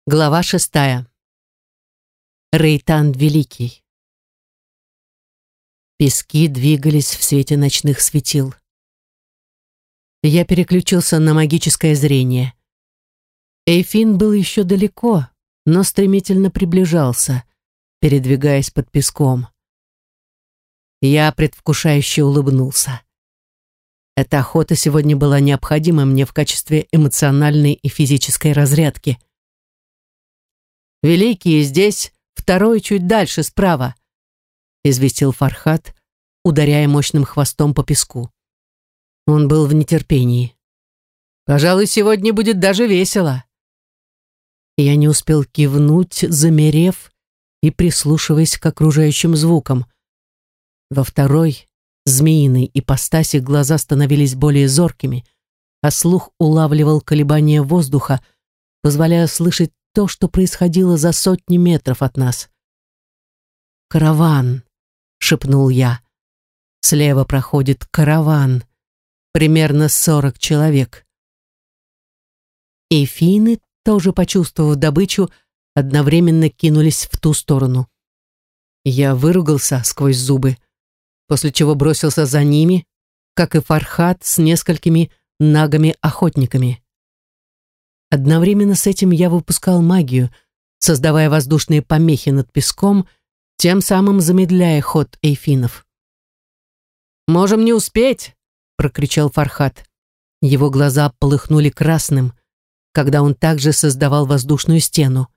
Глава 6. Рейтан Великий. Пески двигались в свете ночных светил. Я переключился на магическое зрение. Эйфин был еще далеко, но стремительно приближался, передвигаясь под песком. Я предвкушающе улыбнулся. Эта охота сегодня была необходима мне в качестве эмоциональной и физической разрядки. «Великий здесь, второй чуть дальше, справа», — известил Фархат, ударяя мощным хвостом по песку. Он был в нетерпении. «Пожалуй, сегодня будет даже весело». Я не успел кивнуть, замерев и прислушиваясь к окружающим звукам. Во второй, змеиной ипостаси глаза становились более зоркими, а слух улавливал колебания воздуха, позволяя слышать то, что происходило за сотни метров от нас. «Караван», — шепнул я. «Слева проходит караван. Примерно 40 человек». Эйфины, тоже почувствовав добычу, одновременно кинулись в ту сторону. Я выругался сквозь зубы, после чего бросился за ними, как и Фархат с несколькими нагами-охотниками. Одновременно с этим я выпускал магию, создавая воздушные помехи над песком, тем самым замедляя ход эйфинов. «Можем не успеть!» — прокричал Фархат. Его глаза полыхнули красным, когда он также создавал воздушную стену.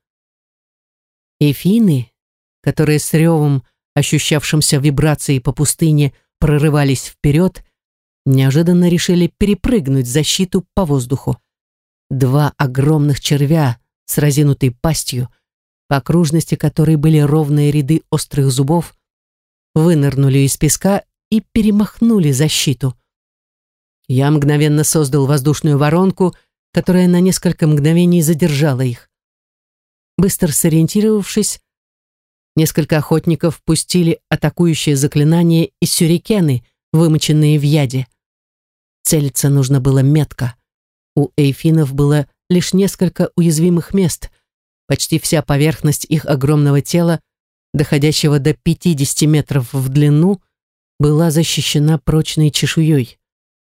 Эйфины, которые с ревом, ощущавшимся вибрацией по пустыне, прорывались вперед, неожиданно решили перепрыгнуть защиту по воздуху. Два огромных червя с разинутой пастью, по окружности которой были ровные ряды острых зубов, вынырнули из песка и перемахнули защиту. Я мгновенно создал воздушную воронку, которая на несколько мгновений задержала их. Быстро сориентировавшись, несколько охотников пустили атакующее заклинание и сюрикены, вымоченные в яде. Целиться нужно было метко. У эйфинов было лишь несколько уязвимых мест. Почти вся поверхность их огромного тела, доходящего до 50 метров в длину, была защищена прочной чешуей.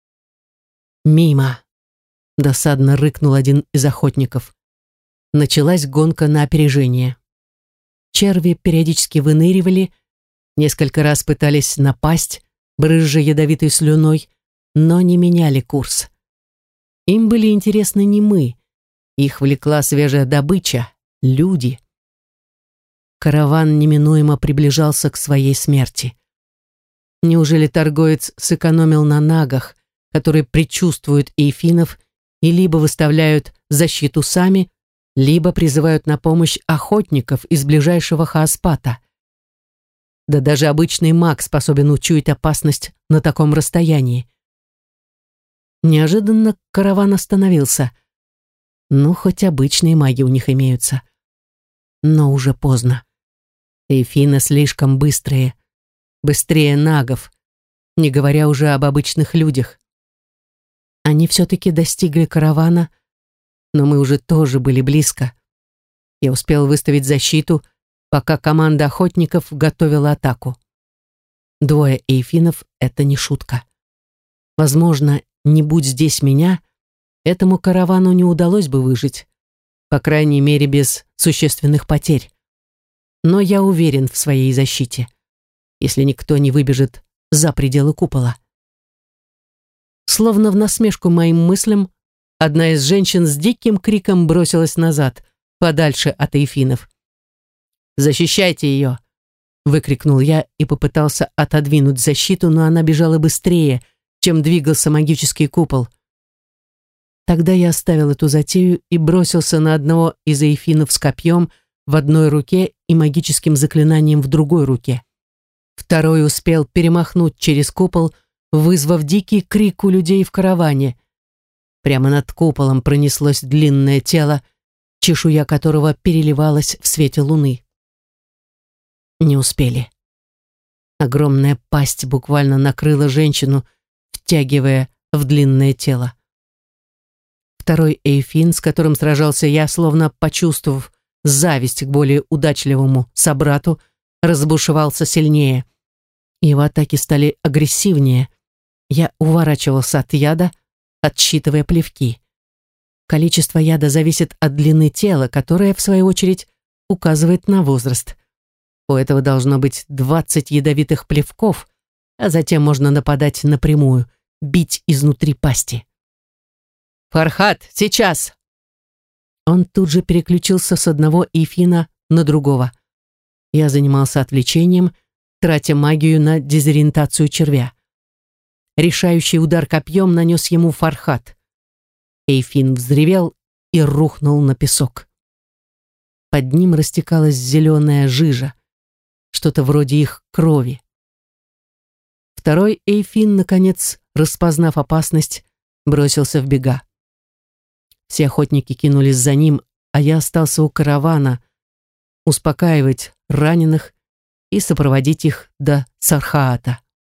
«Мимо!» — досадно рыкнул один из охотников. Началась гонка на опережение. Черви периодически выныривали, несколько раз пытались напасть, брызжа ядовитой слюной, но не меняли курс. Им были интересны не мы, их влекла свежая добыча, люди. Караван неминуемо приближался к своей смерти. Неужели торговец сэкономил на нагах, которые предчувствуют эйфинов и либо выставляют защиту сами, либо призывают на помощь охотников из ближайшего Хааспата? Да даже обычный маг способен учуять опасность на таком расстоянии. Неожиданно караван остановился. Ну, хоть обычные маги у них имеются. Но уже поздно. Эйфины слишком быстрые. Быстрее нагов, не говоря уже об обычных людях. Они все-таки достигли каравана, но мы уже тоже были близко. Я успел выставить защиту, пока команда охотников готовила атаку. 2 эйфинов — это не шутка. Возможно, не будь здесь меня, этому каравану не удалось бы выжить, по крайней мере, без существенных потерь. Но я уверен в своей защите, если никто не выбежит за пределы купола. Словно в насмешку моим мыслям, одна из женщин с диким криком бросилась назад, подальше от эйфинов. «Защищайте ее!» — выкрикнул я и попытался отодвинуть защиту, но она бежала быстрее, чем двигался магический купол. Тогда я оставил эту затею и бросился на одного из эйфинов с копьем в одной руке и магическим заклинанием в другой руке. Второй успел перемахнуть через купол, вызвав дикий крик у людей в караване. Прямо над куполом пронеслось длинное тело, чешуя которого переливалась в свете луны. Не успели. Огромная пасть буквально накрыла женщину, втягивая в длинное тело. Второй эйфин, с которым сражался я, словно почувствовав, зависть к более удачливому собрату разбушевался сильнее. Его атаки стали агрессивнее. Я уворачивался от яда, отсчитывая плевки. Количество яда зависит от длины тела, которое, в свою очередь, указывает на возраст. У этого должно быть 20 ядовитых плевков, а затем можно нападать напрямую, бить изнутри пасти. «Фархад, сейчас!» Он тут же переключился с одного эйфина на другого. Я занимался отвлечением, тратя магию на дезориентацию червя. Решающий удар копьем нанес ему Фархад. Эйфин взревел и рухнул на песок. Под ним растекалась зеленая жижа, что-то вроде их крови. Второй эйфин, наконец, распознав опасность, бросился в бега. Все охотники кинулись за ним, а я остался у каравана, успокаивать раненых и сопроводить их до Сархаата.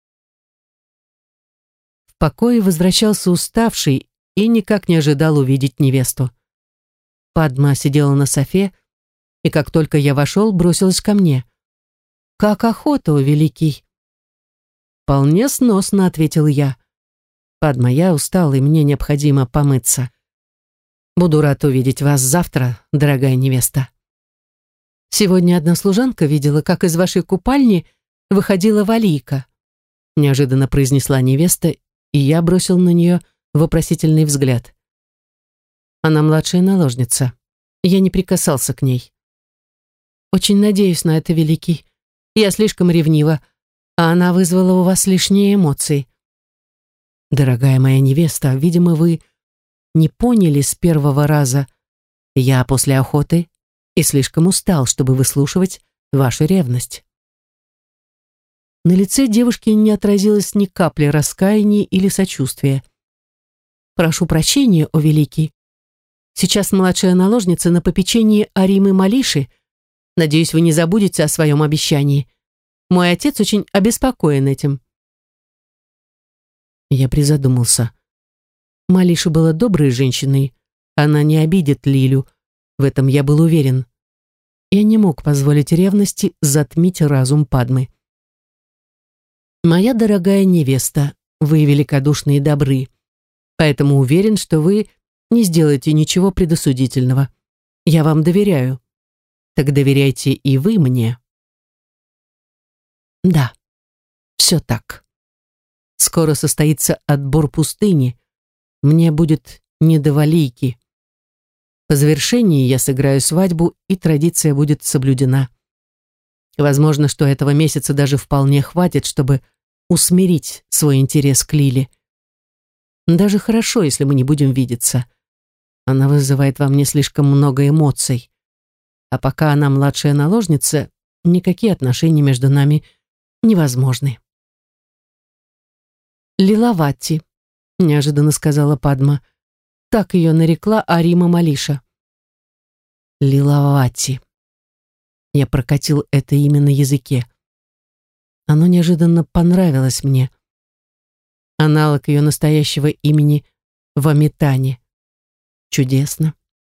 В покое возвращался уставший и никак не ожидал увидеть невесту. Падма сидела на софе, и как только я вошел, бросилась ко мне. «Как охота, о великий!» «Вполне сносно», — ответил я. «Падма, я устал, и мне необходимо помыться. Буду рад увидеть вас завтра, дорогая невеста». «Сегодня одна служанка видела, как из вашей купальни выходила Валийка», неожиданно произнесла невеста, и я бросил на нее вопросительный взгляд. «Она младшая наложница. Я не прикасался к ней». «Очень надеюсь на это, великий. Я слишком ревнива, а она вызвала у вас лишние эмоции». «Дорогая моя невеста, видимо, вы не поняли с первого раза. Я после охоты и слишком устал, чтобы выслушивать вашу ревность». На лице девушки не отразилось ни капли раскаяния или сочувствия. «Прошу прощения, о великий. Сейчас младшая наложница на попечении Аримы Малиши. Надеюсь, вы не забудете о своем обещании. Мой отец очень обеспокоен этим». Я призадумался. Малиша была доброй женщиной. Она не обидит Лилю. В этом я был уверен. Я не мог позволить ревности затмить разум Падмы. «Моя дорогая невеста, вы великодушны и добры, поэтому уверен, что вы не сделаете ничего предосудительного. Я вам доверяю. Так доверяйте и вы мне». Да, все так. Скоро состоится отбор пустыни. Мне будет не до Валийки. По завершении я сыграю свадьбу, и традиция будет соблюдена. Возможно, что этого месяца даже вполне хватит, чтобы усмирить свой интерес к Лиле. Даже хорошо, если мы не будем видеться. Она вызывает во мне слишком много эмоций. А пока она младшая наложница, никакие отношения между нами невозможны. «Лилавати», — неожиданно сказала Падма. Так ее нарекла Арима Малиша. Лилавати. Я прокатил это имя на языке. Оно неожиданно понравилось мне. Аналог ее настоящего имени Вамитани. Чудесно.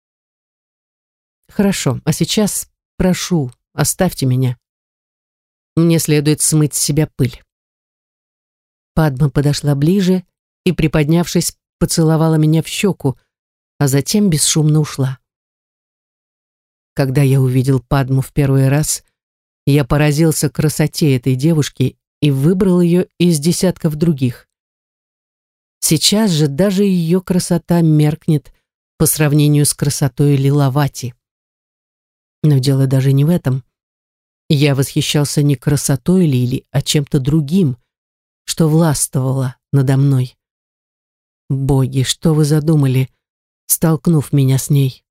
Хорошо, а сейчас прошу, оставьте меня. Мне следует смыть с себя пыль. Падма подошла ближе и, приподнявшись, поцеловала меня в щеку, а затем бесшумно ушла. Когда я увидел Падму в первый раз, я поразился красоте этой девушки и выбрал ее из десятков других. Сейчас же даже ее красота меркнет по сравнению с красотой Лилавати. Но дело даже не в этом. Я восхищался не красотой Лили, а чем-то другим, что властвовало надо мной. Боги, что вы задумали, столкнув меня с ней?